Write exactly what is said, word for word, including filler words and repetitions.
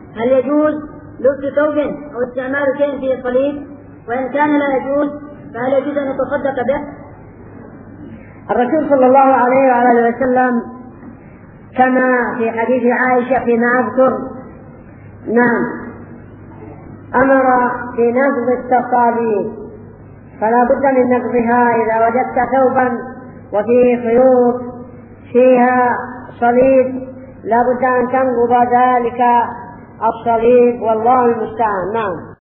هل يجوز لبس ثوب أو استعمال شيء فيه صليب؟ وإن كان لا يجوز فهل يجوز أن يتصدق به؟ الرسول صلى الله عليه وعلى وسلم كما في حديث عائشة فيما أذكر نعم أمر بنقض التصاليب، فلا بد من نقضها. إذا وجدت ثوبا وفيه خيوط فيها صليب لا بد أن تنقض ذلك الصليب، والله المستعان. نعم.